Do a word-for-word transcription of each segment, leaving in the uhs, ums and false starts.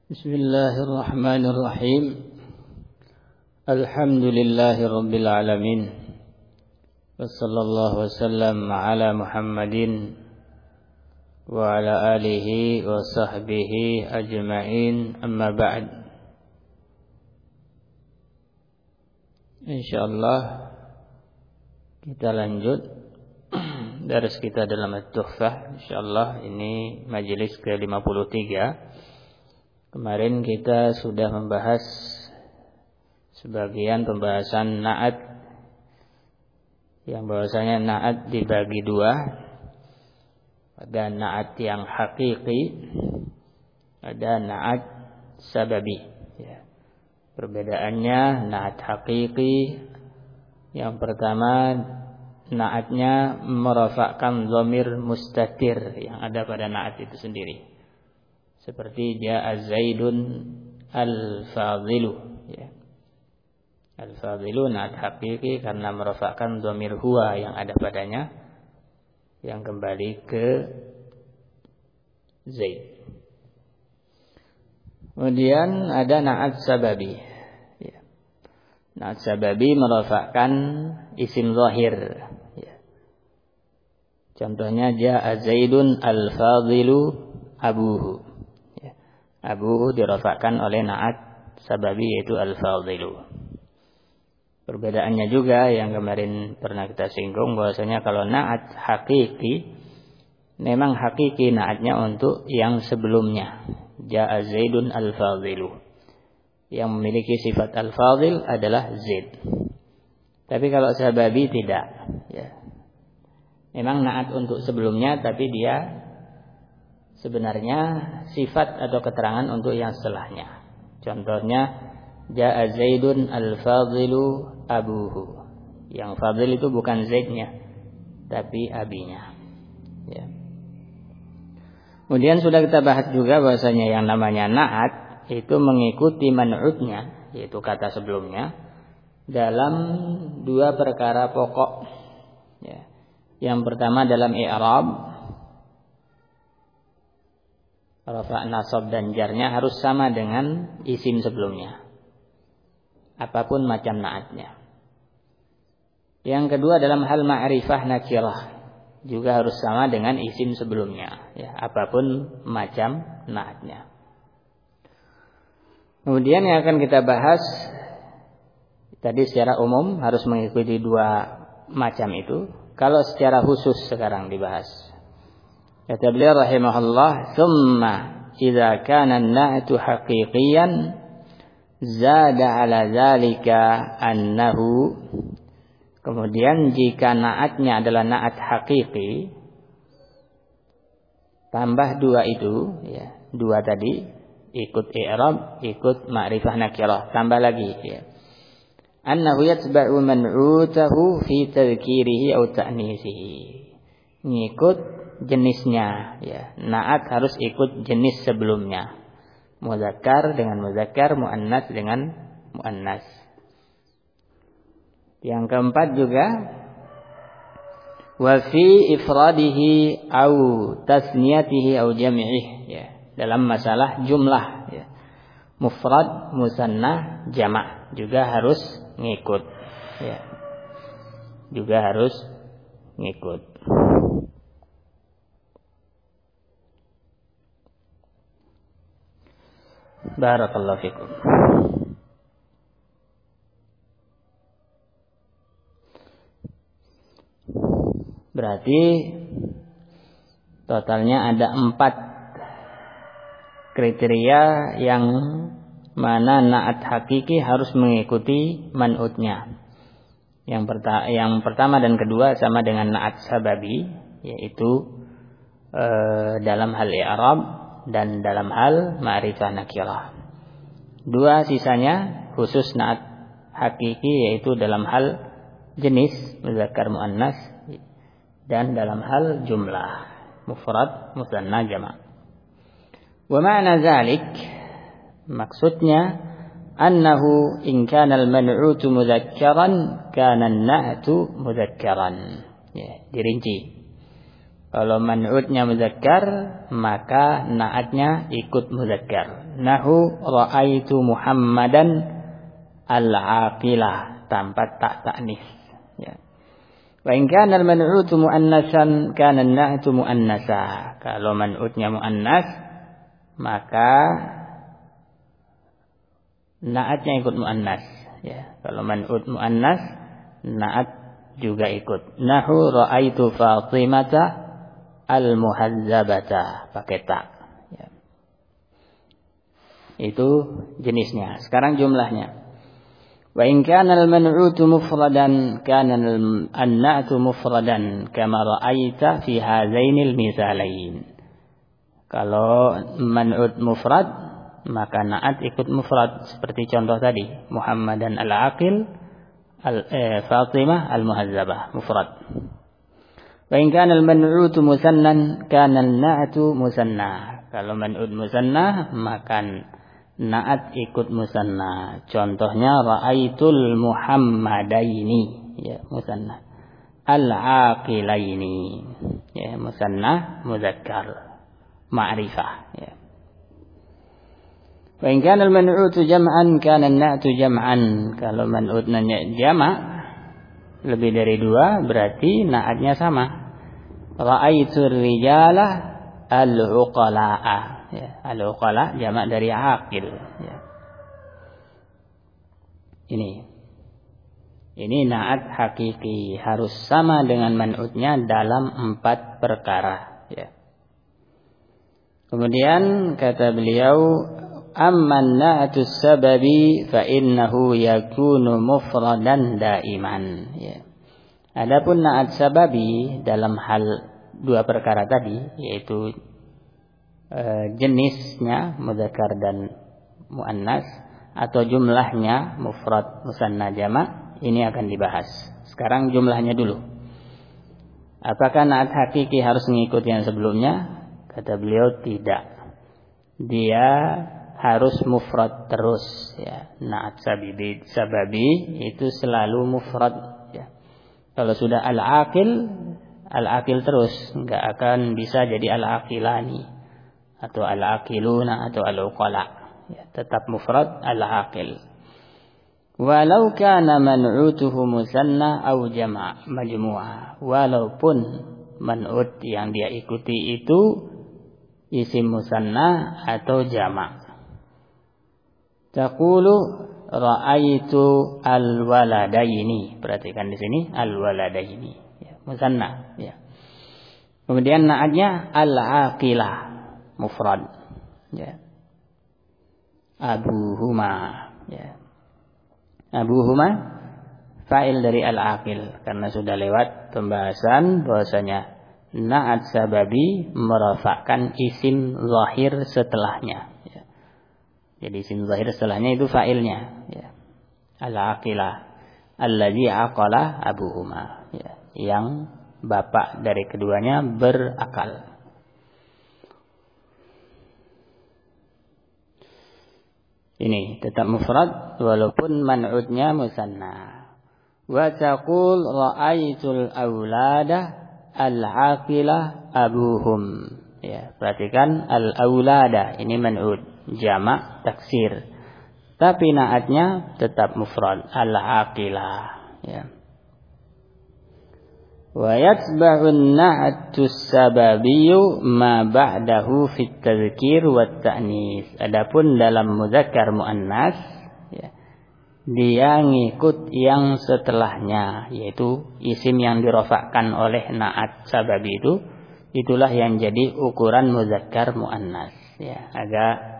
Bismillahirrahmanirrahim. Alhamdulillahi rabbil alamin. Wassallallahu wasallam ala Muhammadin wa ala alihi wa sahbihi ajma'in. Amma ba'd. Insyaallah kita lanjut daras kita dalam At-Tuhfah. Insyaallah ini majelis ke lima puluh tiga. Kemarin kita sudah membahas sebagian pembahasan na'at, yang bahwasanya na'at dibagi dua. Ada na'at yang hakiki, ada na'at sababi. Ya. Perbedaannya na'at hakiki, yang pertama na'atnya merafakkan dhamir mustatir yang ada pada na'at itu sendiri. Seperti ja'a Zaidun al-fadhilu, ya. Al-fadhilu na'at hakiki karena merafakkan dhamir huwa yang ada padanya, yang kembali ke Zaid. Kemudian ada na'at sababi, ya. Na'at sababi merafakkan isim zahir, ya. Contohnya ja'a Zaidun al-fadhilu abuhu. Abu dirafakkan oleh na'at sababi, yaitu al-fadhilu. Perbedaannya juga yang kemarin pernah kita singgung, bahwasanya kalau na'at hakiki, memang hakiki na'atnya untuk yang sebelumnya. Ja'a Zaidun al-fadhilu. Yang memiliki sifat al-fadhil adalah Zaid. Tapi kalau sababi tidak, ya. Memang na'at untuk sebelumnya, tapi dia sebenarnya sifat atau keterangan untuk yang setelahnya. Contohnya ja'a Zaidun al-fadhilu abuhu. Yang fadhil itu bukan Zaidnya, tapi abinya, ya. Kemudian sudah kita bahas juga bahwasanya yang namanya na'at itu mengikuti man'utnya, yaitu kata sebelumnya, dalam dua perkara pokok, ya. Yang pertama dalam i'rab, rafa, nasab dan jarnya harus sama dengan isim sebelumnya, apapun macam na'atnya. Yang kedua dalam hal ma'rifah nakirah, juga harus sama dengan isim sebelumnya, ya, apapun macam na'atnya. Kemudian yang akan kita bahas tadi secara umum harus mengikuti dua macam itu. Kalau secara khusus sekarang dibahas, kata beliau rahimahullah, "Tsumma idza kana an-na'tu haqiqiyan zada 'ala dzalika annahu." Kemudian jika na'atnya adalah na'at hakiki, tambah dua itu, ya, dua tadi ikut i'rab, ikut ma'rifah nakirah, tambah lagi, ya. Annahu yatba'u man'utahu fi tadhkirihi aw ta'nisihi. Ngikut jenisnya, ya. Na'at harus ikut jenis sebelumnya. Muzakkar dengan muzakkar, muannas dengan muannas. Yang keempat juga wa fi ifradihi au tasniyatihi au jam'ih, ya. Dalam masalah jumlah, ya. Mufrad, musanna, jama' juga harus ngikut, ya. Juga harus ngikut. Barakallahu fikum. Berarti totalnya ada empat kriteria yang mana na'at hakiki harus mengikuti man'utnya. Yang, perta- yang pertama dan kedua sama dengan na'at sababi, yaitu e, dalam hal i'rab dan dalam hal ma'rifah nakirah. Dua sisanya khusus na'at hakiki, yaitu dalam hal jenis muzakkar muannas dan dalam hal jumlah mufrad, musanna, jama'. Wa ma'na dzalik, maksudnya annahu in kana al-man'utu mudzakkaran kana an-na'tu mudzakkaran, ya, dirinci. Kalau man'utnya muzakkar, maka na'atnya ikut muzakkar. Nahu ra'aitu Muhammadan al-aqilah, tanpa tak ta'nis. Ya. Wa in kana al-man'utu muannasan kana an-na'tu muannasa. Kalau man'utnya muannas, maka na'atnya ikut muannas. Ya. Kalau man'ut muannas, na'at juga ikut. Nahu ra'aitu Fatimata al-muhazzabata, pakai ta. Ya. Itu jenisnya. Sekarang jumlahnya. Wa in kana al-man'utu mufradan kana an-na'tu mufradan kama ra'aita fi hadzainil misalain. Kalau man'ut mufrad, maka na'at ikut mufrad seperti contoh tadi, Muhammadan al-aqil, al eh, Fatimah al-muhazzabah, mufrad. Wa in kana al-man'utu musannan kana an-na'tu musanna. Kalau man'ut musanna, maka na'at ikut musanna. Contohnya ra'aitul Muhammadaini, ya, musanna. Al-aqilaini, ya, musanna muzakkar, ma'rifah, ya. Wa in kana al-man'utu jam'an kana an-na'tu jam'an. Kalau man'utnya jama' lebih dari dua, berarti na'atnya sama. Ra'aitur rijala al-uqala'a, ya, al-uqala jamak dari aqil, ya. Ini ini na'at hakiki, harus sama dengan man'utnya dalam empat perkara, ya. Kemudian kata beliau, amman na'atu sababi fa innahu yakunu mufradan daiman, ya. Adapun na'at sababi dalam hal dua perkara tadi, yaitu e, jenisnya muzakkar dan muannas atau jumlahnya mufrad musanna jama', ini akan dibahas. Sekarang jumlahnya dulu. Apakah na'at hakiki harus mengikuti yang sebelumnya? Kata beliau tidak. Dia harus mufrad terus, ya. Na'at sababi, sababi itu selalu mufrad. Kalau sudah al-aqil, al-aqil terus, enggak akan bisa jadi al-aqilani atau al-aqiluna atau al-uqala, ya, tetap mufrad al-aqil. Walau kana man'utuhu musanna aw jama' majmu'ah, walaupun man'ut yang dia ikuti itu isim musanna atau jama'. Taqulu ra'aitu al-waladaini. Perhatikan di sini al-waladaini, ya, musanna, ya. Kemudian na'atnya al-aqilah, mufrad, ya. Abuhuma, ya. Abuhuma fa'il dari al-aqil, karena sudah lewat pembahasan bahwasanya na'at sababi merafa'kan isim zahir setelahnya. Jadi isim zahir setelahnya itu fa'ilnya, ya. Al-aqilah allazi aqala abuhuma, ya, yang bapak dari keduanya berakal. Ini tetap mufrad walaupun man'utnya musanna. Wa taqul ra'aitul aulada al-aqilah abuhum, ya. Perhatikan al-aulada ini man'ut jamak taksir, tapi naatnya tetap mufrad al-aqilah, ya. Wa yatba'u an-na'tu sababiyyu ma ba'dahu fi at-tadhkir wa at-ta'nis. Adapun dalam muzakkar muannas, ya, dia ngikut yang setelahnya, yaitu isim yang dirofakkan oleh na'at sababi itu, itulah yang jadi ukuran muzakkar muannas, ya. Agak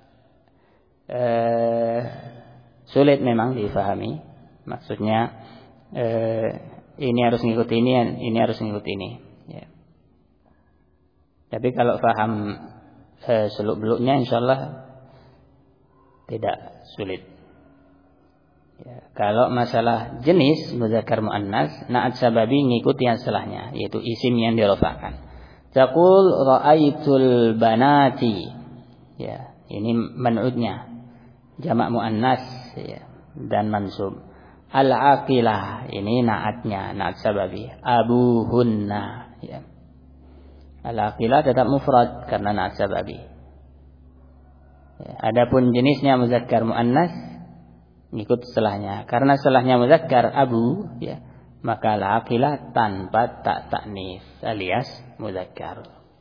Eh, sulit memang difahami. Maksudnya eh, ini harus ngikut ini, ini harus ngikut ini, ya. Tapi kalau paham eh, seluk-beluknya, insyaallah tidak sulit, ya. Kalau masalah jenis muzakkar muannas, na'at sababi ngikut yang setelahnya, yaitu isim yang dirofakkan. Taqul ra'aitul banati, ya, ini man'udnya jamak muannas, ya, dan mansub. Al-aqilah ini naatnya, naat sababi. Abuhunna, ya. Al-aqilah tetap mufrad karena na'at sababi. Ya, adapun jenisnya muzakkar muannas ngikut setelahnya. Karena setelahnya muzakkar abu, ya, maka al-aqilah tanpa tak ta'nis alias muzakkar.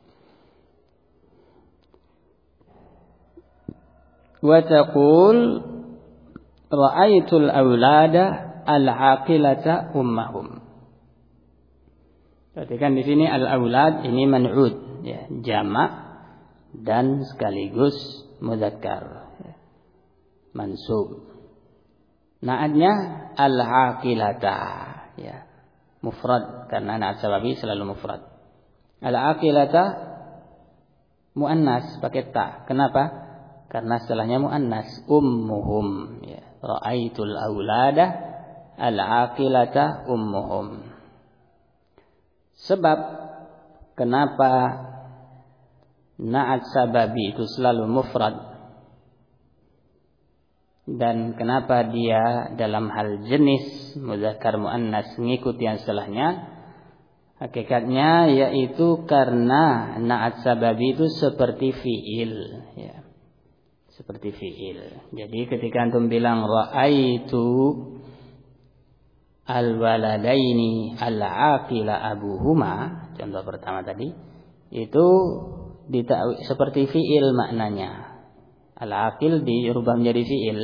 Wa taqul ra'aitul aulada al-aqilata ummahum. Perhatikan di sini al-aulad ini man'ud, ya, jamak dan sekaligus muzakkar, ya, mansub. Na'atnya al-aqilata, ya, mufrad karena na'at sababi selalu mufrad. Al-aqilata muannas pakai ta. Kenapa? Karena setelahnya muannas, ummuhum, ya. Ra'aitul aulada al-aqilata ummuhum. Sebab kenapa na'at sababi itu selalu mufrad dan kenapa dia dalam hal jenis muzakkar muannas ngikut yang setelahnya, hakikatnya yaitu karena na'at sababi itu seperti fiil, ya, seperti fiil. Jadi ketika antum bilang ra'aitu al-waladaini al-aqila abuhuma, contoh pertama tadi, itu ditakwil seperti fiil maknanya. Al-aqil dirubah menjadi fiil.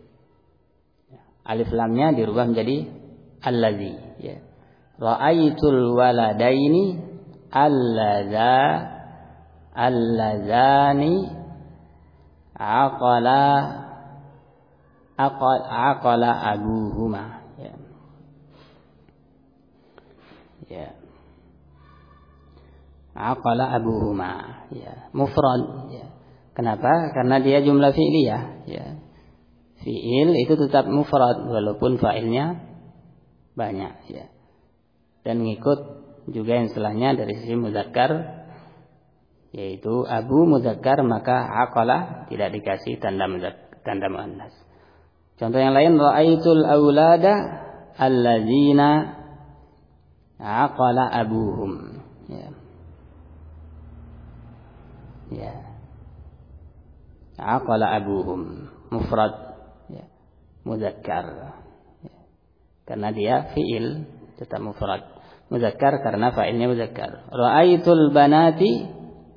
Alif lamnya dirubah menjadi allazi, ya. Ra'aitul waladaini allaza allazani aqala aqala aqala abuhuma. Ya. Aqala abuhuma, ya, mufrad, ya. Kenapa? Karena dia jumlah fi'liyah, ya. Fi'il itu tetap mufrad walaupun fa'ilnya banyak, ya. Dan ngikut juga yang setelahnya dari sisi muzakkar, yaitu abu muzakkar, maka aqala tidak dikasih tanda muzakkar, tanda muannas. Contoh yang lain, ra'aitul aulada allazina aqala abuhum, ya. Ya. Aqala abuhum mufrad, ya, muzakkar, ya. Karena dia fiil tetap mufrad. Muzakkar karena fa'ilnya muzakkar. Ra'aitul banati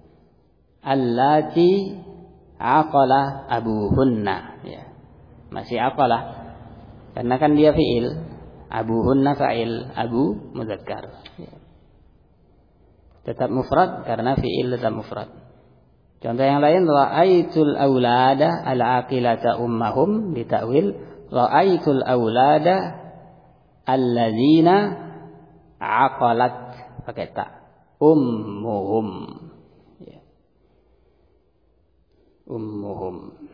allati aqala abuhunna, ya. Masih aqala karena kan dia fiil. Abuhunna fa'il, abu muzakkar, ya. Tetap mufrad karena fi'il tetap mufrad. Contoh yang lain, ra'aitul aulada al-aqilata ummahum, ditakwil ra'aitul aulada allazina aqalat pakai ta, ummuhum, ya. Ummuhum,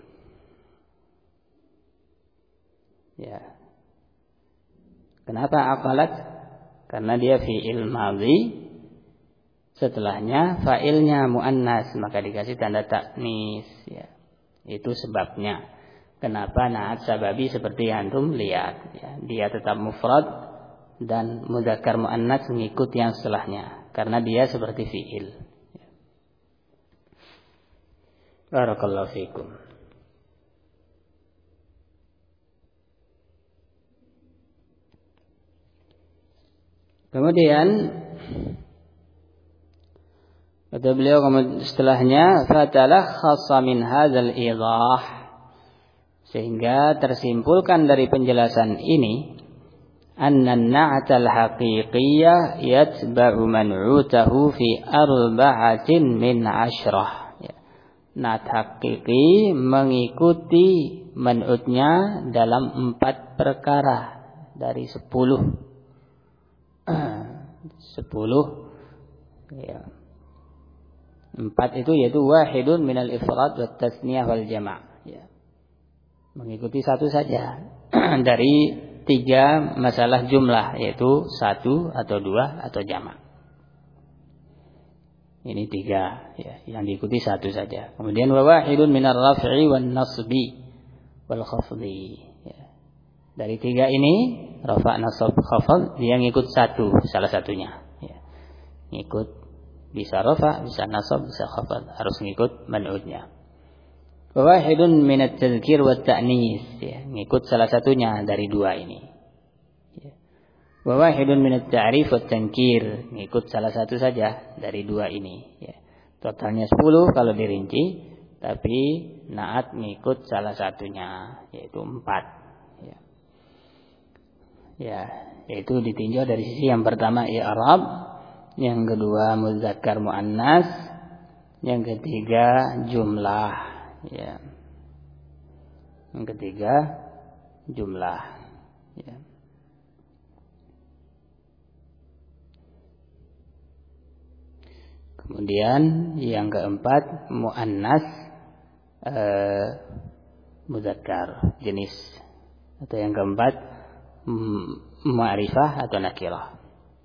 ya. Kenapa aqalat? Karena dia fi'il madhi, setelahnya fa'ilnya muannas, maka dikasih tanda ta'nis, ya. Itu sebabnya kenapa na'at sababi seperti yang antum lihat, ya. Dia tetap mufrad dan muzakkar muannas mengikut yang setelahnya karena dia seperti fi'il, ya. Barakallahu fiikum. Kemudian kata beliau setelahnya, fatalakhassa min hadzal idah, sehingga tersimpulkan dari penjelasan ini, anna an-na'tal haqiqiyyah yatba'u man'utahu fi arba'atin min asyrah. Ya. Na'at hakiki mengikuti man'utnya dalam empat perkara dari sepuluh. Sepuluh, ya. Empat itu yaitu wahidun minal ifrad wa tasniyah wal jama', ya. Mengikuti satu saja dari tiga masalah jumlah, yaitu satu atau dua atau jama'. Ini tiga, ya, yang diikuti satu saja. Kemudian wa wahidun minar raf'i wan nasbi wal khafdi, ya. Dari tiga ini, rafa', nasab, khafd, dia ngikut satu, salah satunya, ya. Ngikut Bisa rafa, bisa nasab, bisa khafad, harus ngikut man'udnya. Wa wahidun min at-tadhkir wa at-ta'nis, ya, ngikut salah satunya dari dua ini. Ya. Wa wahidun min at-ta'rif wa at-tankir, ngikut salah satu saja dari dua ini, ya. Totalnya sepuluh kalau dirinci, tapi na'at ngikut salah satunya, yaitu empat. Ya. Ya, yaitu ditinjau dari sisi yang pertama i'rab, yang kedua muzakkar muannas, yang ketiga jumlah, ya. Yang ketiga jumlah, ya. Kemudian yang keempat muannas eh, muzakkar jenis, atau yang keempat ma'rifah atau nakirah.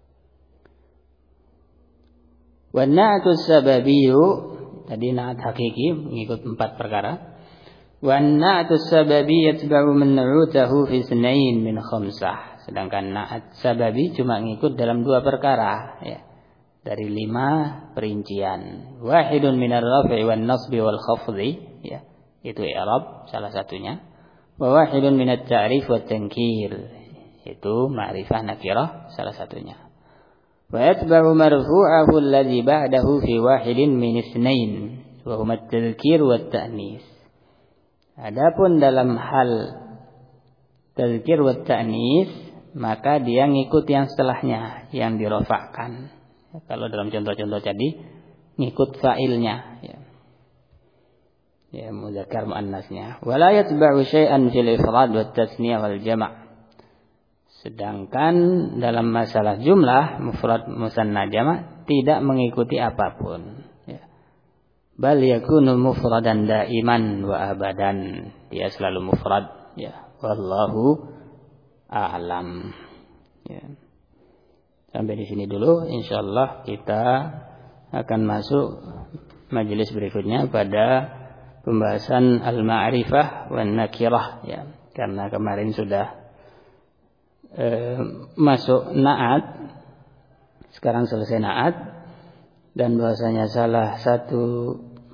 Wa na'atu sababiyyu, tadi na'at hakiki mengikut empat perkara. Wa na'atu sababi yatba'u man na'utahu fi sunain min khamsah. Sedangkan na'at sababi cuma ngikut dalam dua perkara, ya. Dari lima perincian. Wahidun minar raf'i wan nasbi wal khafdhi, ya. Itu i'rab salah satunya. Wa wahidun minat ta'rif wat tankir. Itu ma'rifah nakirah salah satunya. ويتبع مرفوعه الذي بعده في واحد من اثنين وهما التذكير والتأنيث. Adapun dalam hal tadzkir wa ta'nis, maka dia ngikut yang setelahnya yang dirofakkan. Kalau dalam contoh-contoh tadi ngikut fa'ilnya, ya. Ya, muzakkar muannasnya. Wala yatba'u syai'an fil ifrad wat tasniyah wal jama'. Sedangkan dalam masalah jumlah mufrad musanna jama' tidak mengikuti apapun, ya. Bal yakunu mufradan daiman wa abadan. Dia selalu mufrad, ya. Wallahu a'lam, ya. Sampai di sini dulu, insyaallah kita akan masuk majelis berikutnya pada pembahasan al-ma'rifah wan nakirah, ya. Karena kemarin sudah E, masuk na'at, sekarang selesai na'at, dan bahwasanya salah satu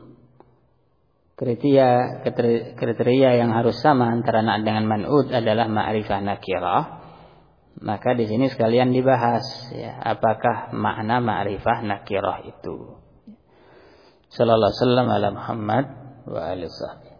kriteria kriteria yang harus sama antara na'at dengan man'ud adalah ma'rifah nakirah. Maka di sini sekalian dibahas, ya, apakah makna ma'rifah nakirah itu. Sallallahu alaihi wasallam ala Muhammad wa alihi wasallam.